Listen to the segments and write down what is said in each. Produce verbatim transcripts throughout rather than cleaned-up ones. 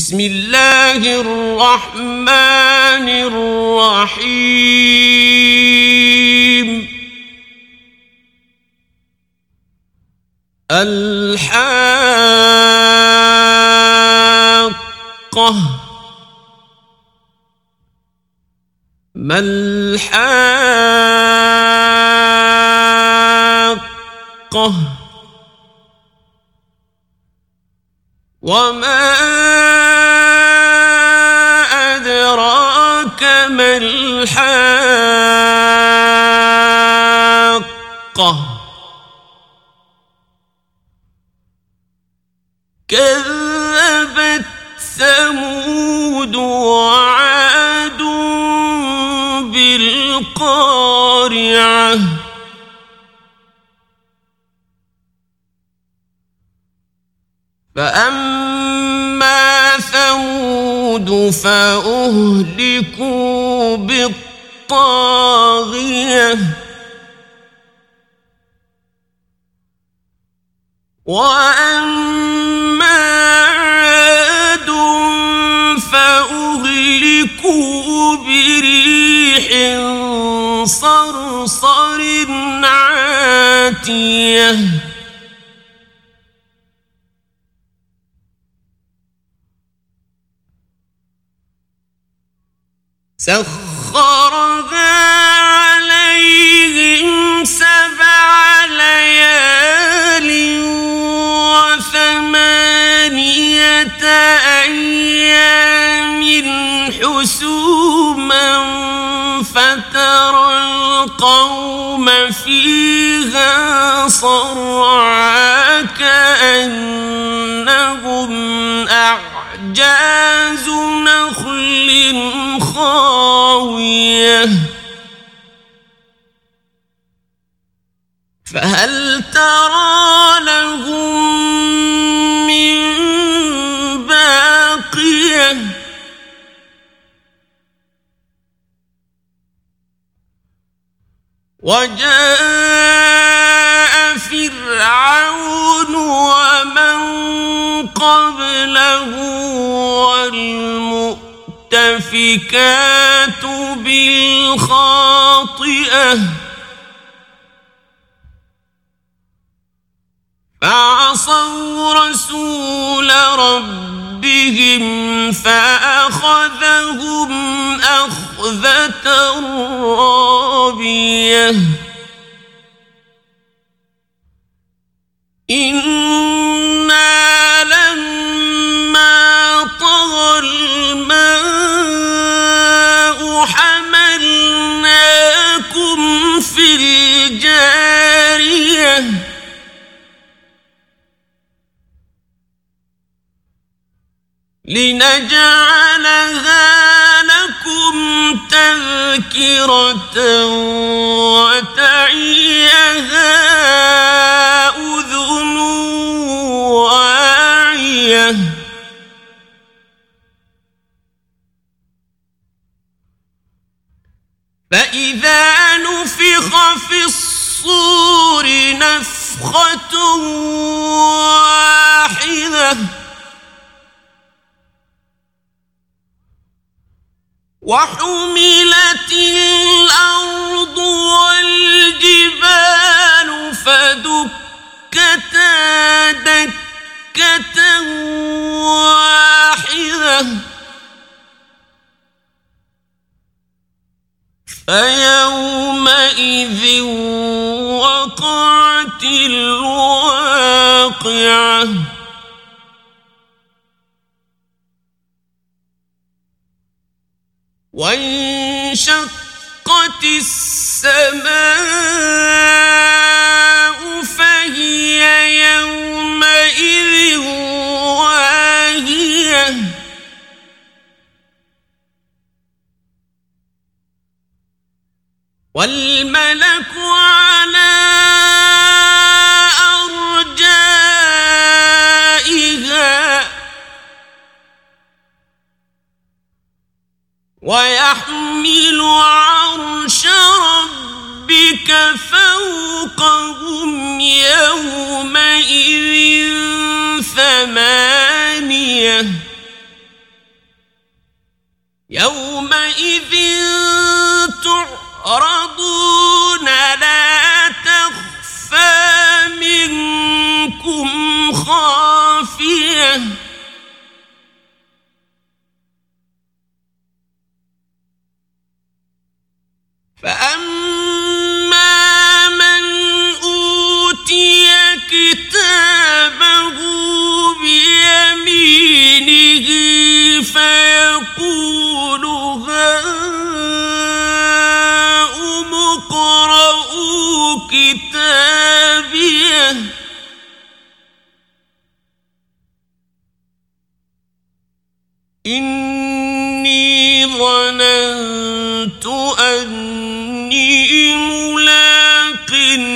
بسم الله الرحمن الرحيم الحاقة ما الحاقة وما أدراك ما الحاقة كذبت ثمود وعاد بالقارعة فأما ثمود فأهلكوا بالطاغية وأما عاد فأهلكوا بريح صرصر عاتية سخرها عليهم سبع ليال وثمانية أيام حسوما فترى القوم فيها صرعى كأنهم أعجاز نخل خاوية فهل ترى لهم من باقية وجاء فرعون ومن قبله والمؤتفكات بالخاطئة فعصوا رسول ربهم فأخذهم أخذة رابية إنا لما طغى الماء حملناكم في الجارية لنجعلها لكم تذكرة وتعيها أذن واعية فإذا نفخ في الصور نفخة واحدة وحملت الأرض والجبال فدكتا دكة واحدة فيومئذ وقعت الواقعة وانشقت السماء فهي يومئذ واهية والملك على أرجائها ويحمل عرش ربك فوقهم يومئذ ثمانية يومئذ تعرضون لا تخفى منكم خافية فأما من أوتي كتابه بيمينه فيقول هاؤم اقرءوا كتابيه إني ظننت أني ملاق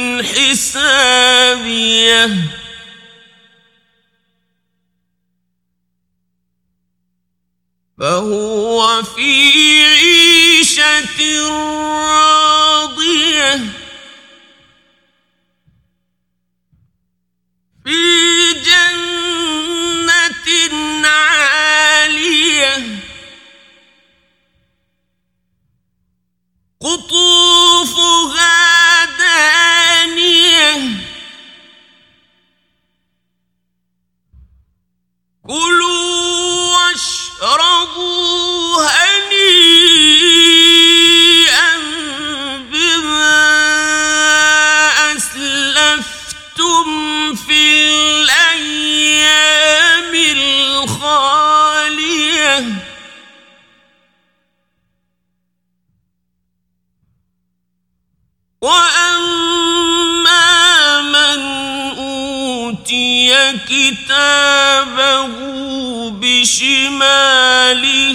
حسابيه فهو في عيشة راضية في جنة عالية قطوفها دانية كلوا واشربوا هنيئا بما أسلفتم في الأيام الخالية وأما من أوتي كتابه بشماله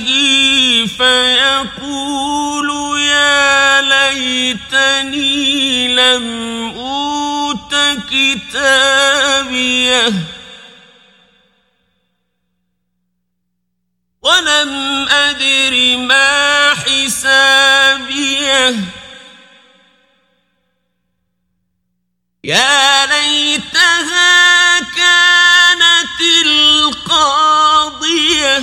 فيقول يا ليتني لم أوت كتابيه ولم أدر ما حسابيه يا ليتها كانت القاضية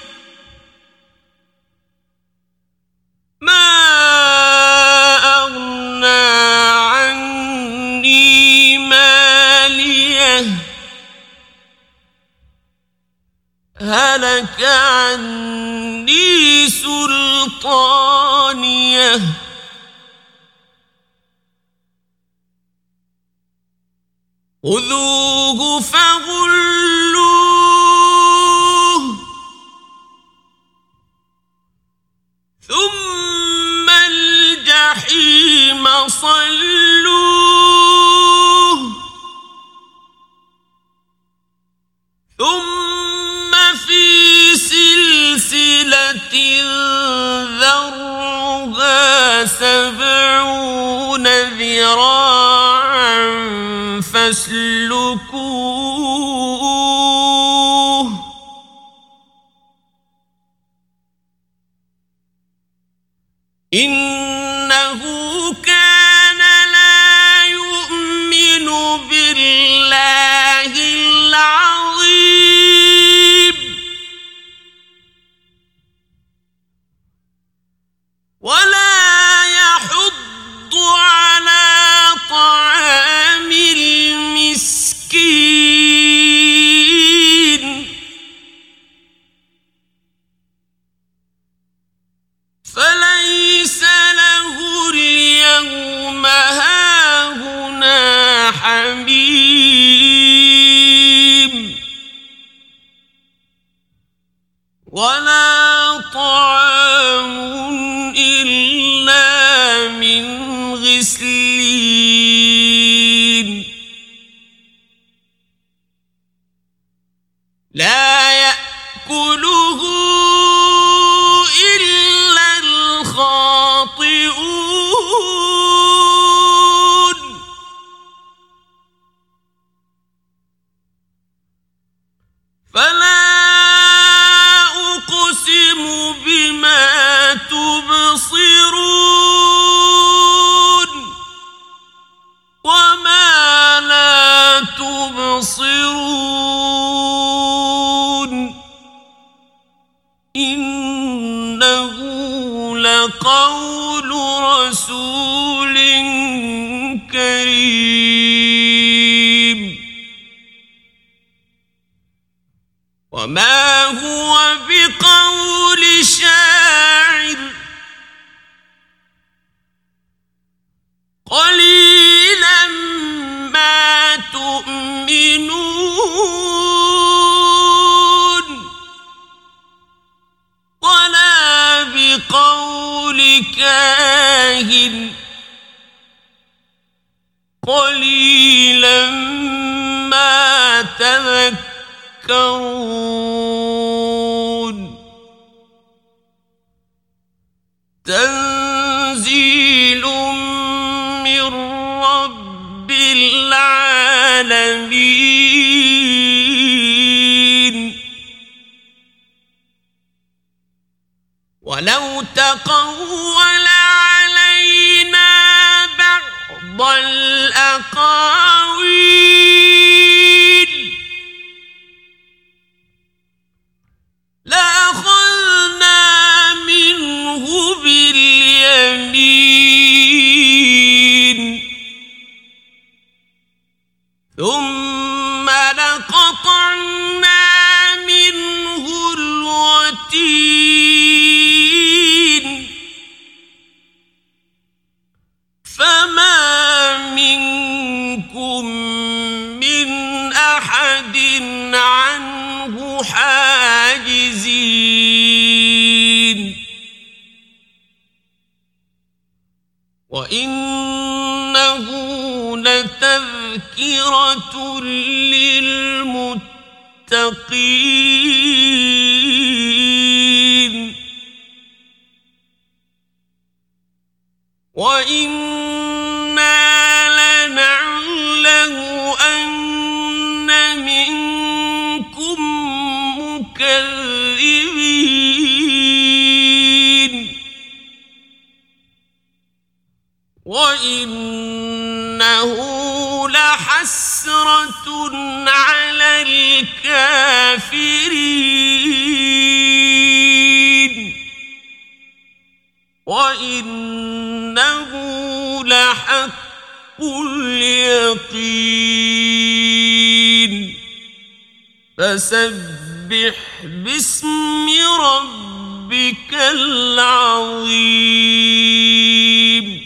ما أغنى عني ماليه هلك عني سلطانيه خذوه فغلوه ثم الجحيم صلوه ثم في سلسلة ذرعها سبعون ذراعا فاسلكوه إنه كان لا يؤمن بالله العظيم ولا يحض على طعام المسكين فليس له اليوم هاهنا حميم ولا طعام إلا من غسلين لا يأكله إلا الخاطئون فلا أقسم بما تبصرون وما لا تبصرون إنه لقول رسول كريم وما هو بقول شاعر قليلا ما تؤمنون ولا بقول كاهن قليلا ما تذكرون تنزيل من رب العالمين ولو تقول علينا بعض الأقاويل لأخذنا منه باليمين ثم لقطعنا منه الوتين فما منكم من أحد عنه حاجزين وإنه لتذكرة للمتقين وإنا لنعلم أن منكم مكذبين وإنه لحسرة على الكافرين وإنه لحق اليقين فسبح باسم ربك العظيم